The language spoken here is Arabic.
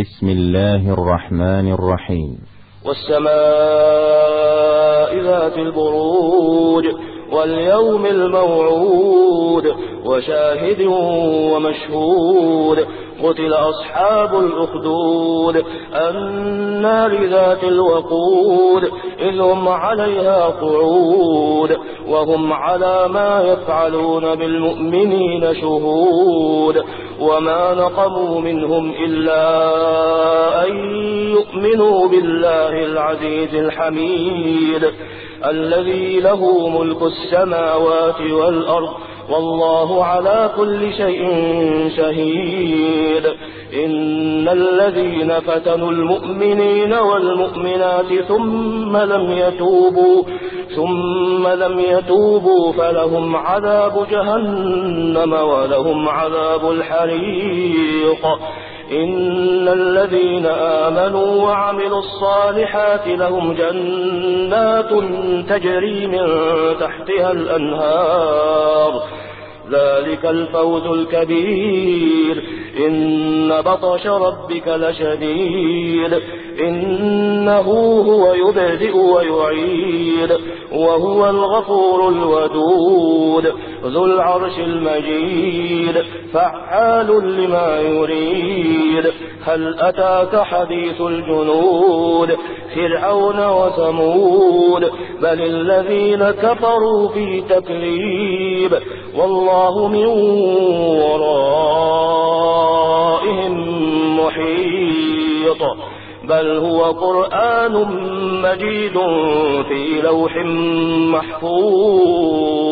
بسم الله الرحمن الرحيم. والسماء ذات البروج واليوم الموعود وشاهد ومشهود قتل أصحاب الأخدود النار ذات الوقود إذ هم عليها قعود وهم على ما يفعلون بالمؤمنين شهود وما نقموا منهم إلا أن يؤمنوا بالله العزيز الحميد الذي له ملك السماوات والأرض والله على كل شيء شهيد. إن الذين فتنوا المؤمنين والمؤمنات ثم لم يتوبوا فلهم عذاب جهنم ولهم عذاب الحريق. إن الذين آمنوا وعملوا الصالحات لهم جنات تجري من تحتها الأنهار ذلك الفوز الكبير. إن بطش ربك لشديد إنه هو يبدئ ويعيد وهو الغفور الودود ذو العرش المجيد فعال لما يريد. هل أتاك حديث الجنود فرعون وثمود بل الذين كفروا في تكذيب والله من ورائهم محيط. بل هو قرآن مجيد في لوح محفوظ.